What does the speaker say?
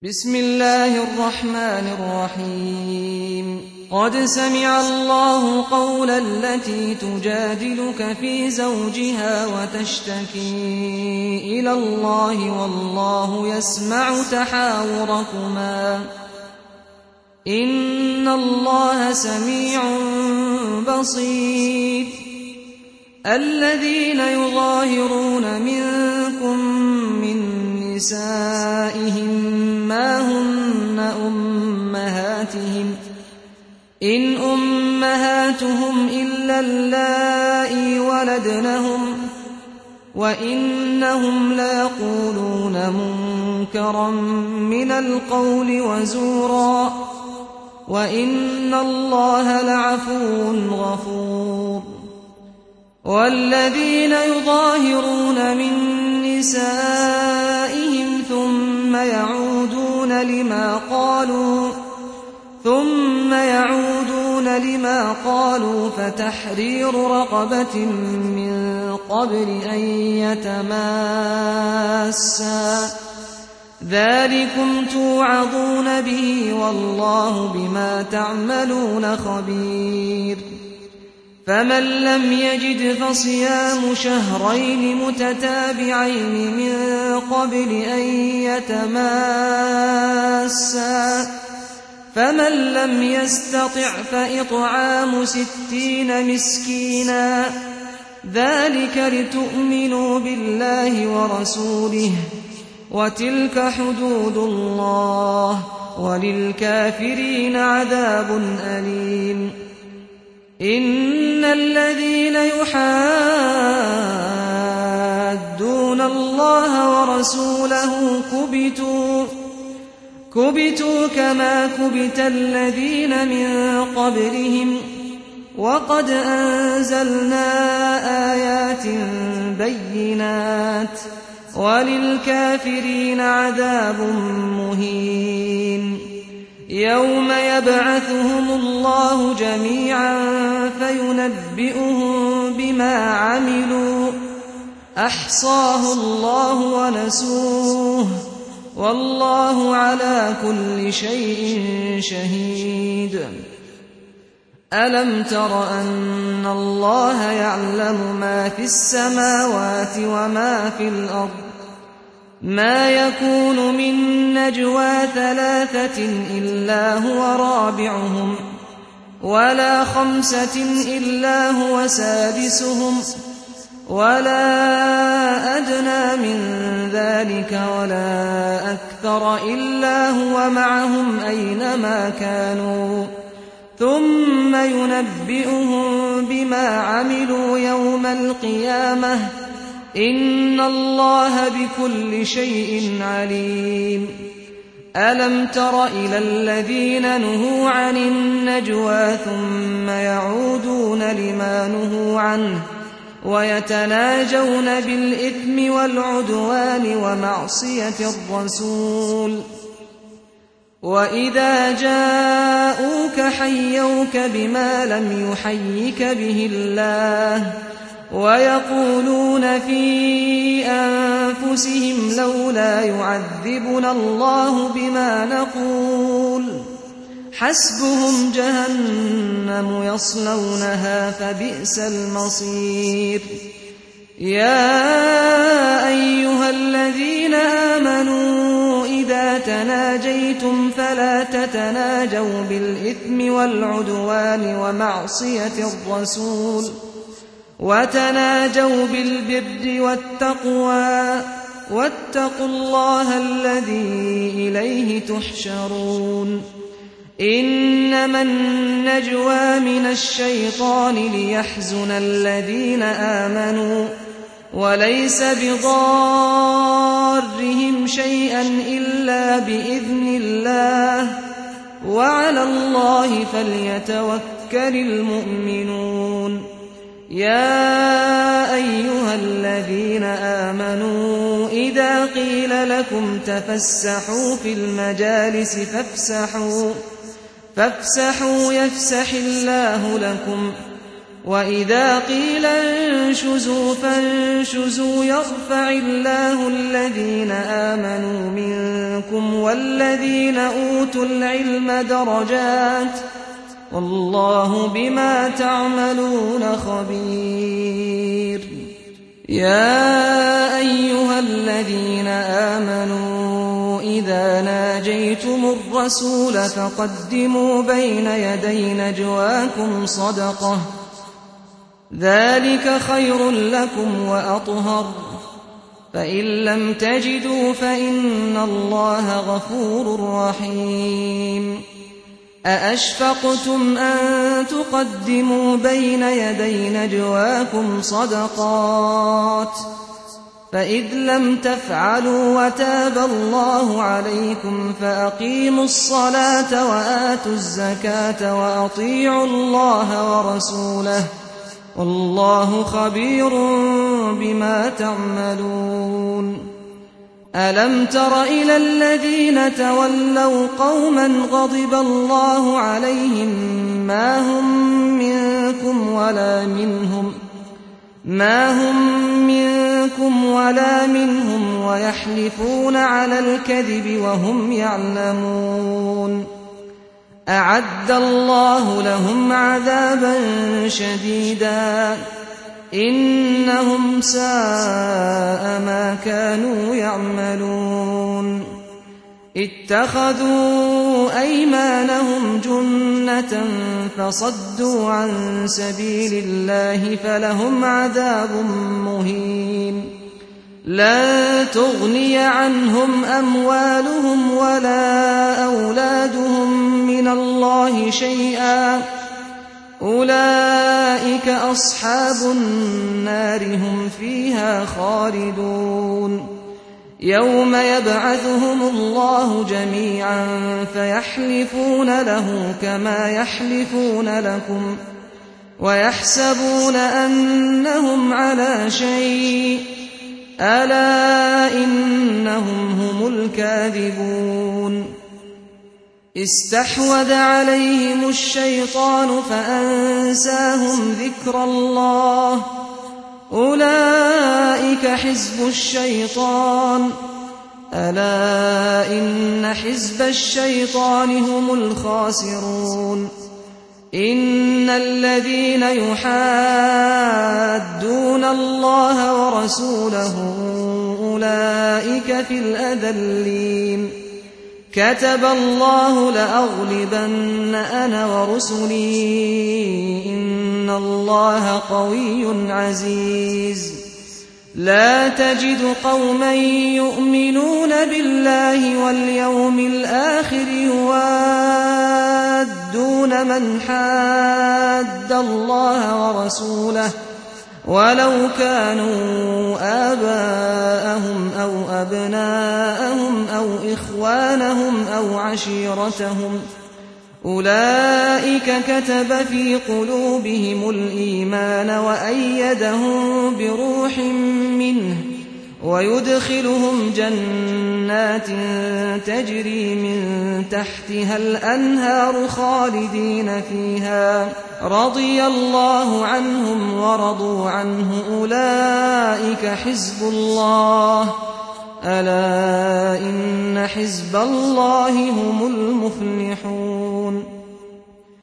بسم الله الرحمن الرحيم قد سمع الله قول التي تجادلك في زوجها وتشتكي إلى الله والله يسمع تحاوركما إن الله سميع بصير الذين يظاهرون منكم من نسائهم ما هن أمهاتهم إن أمهاتهم إلا اللائي ولدنهم وإنهم ليقولون منكرا من القول وزورا وإن الله لعفو غفور والذين يظاهرون من نسائهم ثم يعودون لما قالوا فتحرير رقبة من قبل أن يتماسا ذلكم توعظون به والله بما تعملون خبير فمن لم يجد فصيام شهرين متتابعين من قبل أن يتماسا فمن لم يستطع فإطعام 60 مسكينا ذلك لتؤمنوا بالله ورسوله وتلك حدود الله وللكافرين عذاب أليم إن الذين يحادون الله ورسوله كبتوا كما كبت الذين من قبلهم وقد أنزلنا آيات بينات وللكافرين عذاب مهين يوم يبعثهم الله جميعا فينبئهم بما عملوا أحصاه الله ونسوه والله على كل شيء شهيد ألم تر أن الله يعلم ما في السماوات وما في الأرض ما يكون من نجوى 3 إلا هو رابعهم ولا 5 إلا هو سادسهم ولا أدنى من ذلك ولا أكثر إلا هو معهم أينما كانوا ثم ينبئهم بما عملوا يوم القيامة إن الله بكل شيء عليم ألم تر إلى الذين نهوا عن النجوى ثم يعودون لما نهوا عنه ويتناجون بالإثم والعدوان ومعصية الرسول وإذا جاءوك حيوك بما لم يحيك به الله ويقولون في أنفسهم لولا يعذبنا الله بما نقول حسبهم جهنم يصلونها فبئس المصير يا أيها الذين آمنوا إذا تناجيتم فلا تتناجوا بالإثم والعدوان ومعصية الرسول وتناجوا بالبر والتقوى واتقوا الله الذي إليه تحشرون إنما النجوى من الشيطان ليحزن الذين آمنوا وليس بضارهم شيئا إلا بإذن الله وعلى الله فليتوكل المؤمنون يا أيها الذين آمنوا إذا قيل لكم تفسحوا في المجالس فافسحوا يفسح الله لكم وإذا قيل انشزوا فانشزوا يرفع الله الذين آمنوا منكم والذين أوتوا العلم درجات والله بما تعملون خبير. يا أيها الذين آمنوا إذا ناجيتم الرسول فقدموا بين يدي نجواكم صدقة ذلك خير لكم وأطهر فإن لم تجدوا فإن الله غفور رحيم. أأشفقتم أن تقدموا بين يدي نجواكم صدقات فإذ لم تفعلوا وتاب الله عليكم فأقيموا الصلاة وآتوا الزكاة وأطيعوا الله ورسوله والله خبير بما تعملون. ألم تر إلى الذين تولوا قوما غضب الله عليهم ما هم منكم ولا منهم ويحلفون على الكذب وهم يعلمون. أعد الله لهم عذابا شديدا إنهم ساء ما كانوا يعملون. اتخذوا أيمانهم جنة فصدوا عن سبيل الله فلهم عذاب مهين. لا تغني عنهم أموالهم ولا أولادهم من الله شيئا أولئك أصحاب النار هم فيها خالدون. يوم يبعثهم الله جميعا فيحلفون له كما يحلفون لكم ويحسبون أنهم على شيء ألا إنهم هم الكاذبون. استحوذ عليهم الشيطان فأنساهم ذكر الله أولئك حزب الشيطان ألا إن حزب الشيطان هم الخاسرون. إن الذين يحادون الله ورسوله أولئك في الأذلين. كتب الله لأغلبن أنا ورسلي إن الله قوي عزيز. لا تجد قوما يؤمنون بالله واليوم الآخر يوادون من حاد الله ورسوله ولو كانوا آباءهم أو أبناءهم أو إخوانهم أو عشيرتهم أولئك كتب في قلوبهم الإيمان وأيدهم بروح منه ويدخلهم جنات تجري من تحتها الأنهار خالدين فيها رضي الله عنهم ورضوا عنه أولئك حزب الله ألا إن حزب الله هم المفلحون.